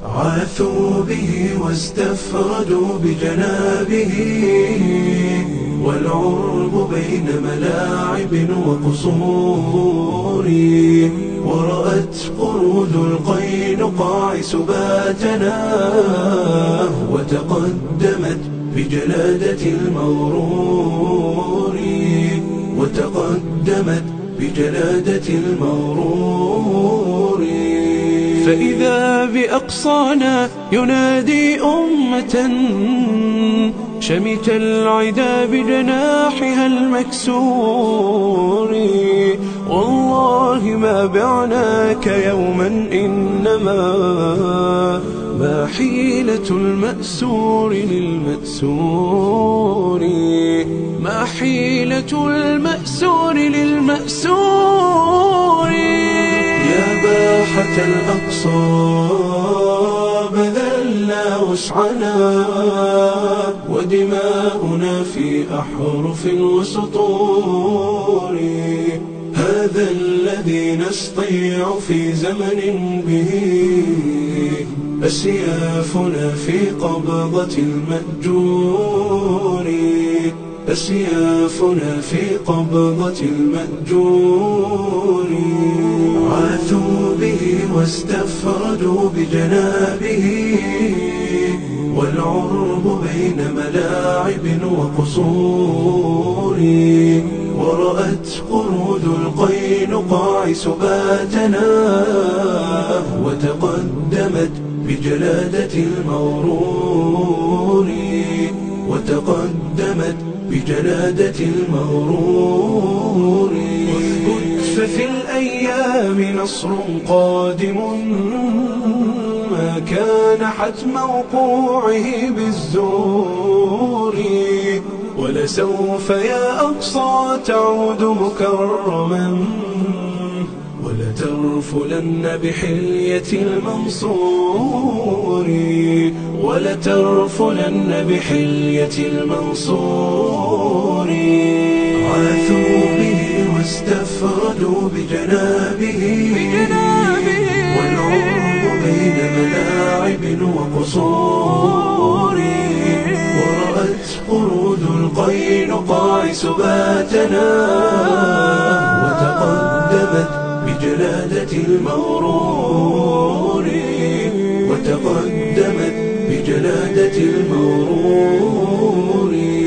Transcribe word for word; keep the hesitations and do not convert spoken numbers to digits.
عاثوا به واستفردوا بجنابه، والعرب بين ملاعب وقصور، ورأت قرود القينقاع سباتنا، وتقدمت بجلادة المغرور، وتقدمت بجلادة المغرور. فإذا بأقصانا ينادي أمة شمت العدا بجناحها المكسور، والله ما بعناك يوما إنما ما حيلة المأسور للمأسور، ما حيلة المأسور للمأسور. يا باحة الأقصى بذلنا وسعنا، ودماؤنا في أحرف وسطور، هذا الذي نستطيع في زمن به أسيافنا في قبضة المأجور، أسيافنا في قبضة المأجور. عاثوا به واستفردوا بجنابه، والعرب بين ملاعب وقصور، ورأت قرود القينقاع سباتنا، وتقدمت بجلادة المغرور، وتقدمت بجلادة المغرور. واثبت ففي الأيام نصر قادم، ما كان حتم وقوعه بالزور، ولسوف يا أقصى تعود مكرما، ولترفلن بحلية المنصور، ولترفلن بحلية المنصور. عاثوا به واستفردوا بجنابه، والعرب بين ملاعب وقصور، ورأت قرود القينقاع سباتنا، وتقدمت بجلادة المغرور، وتقدمت بجلادة المغرور.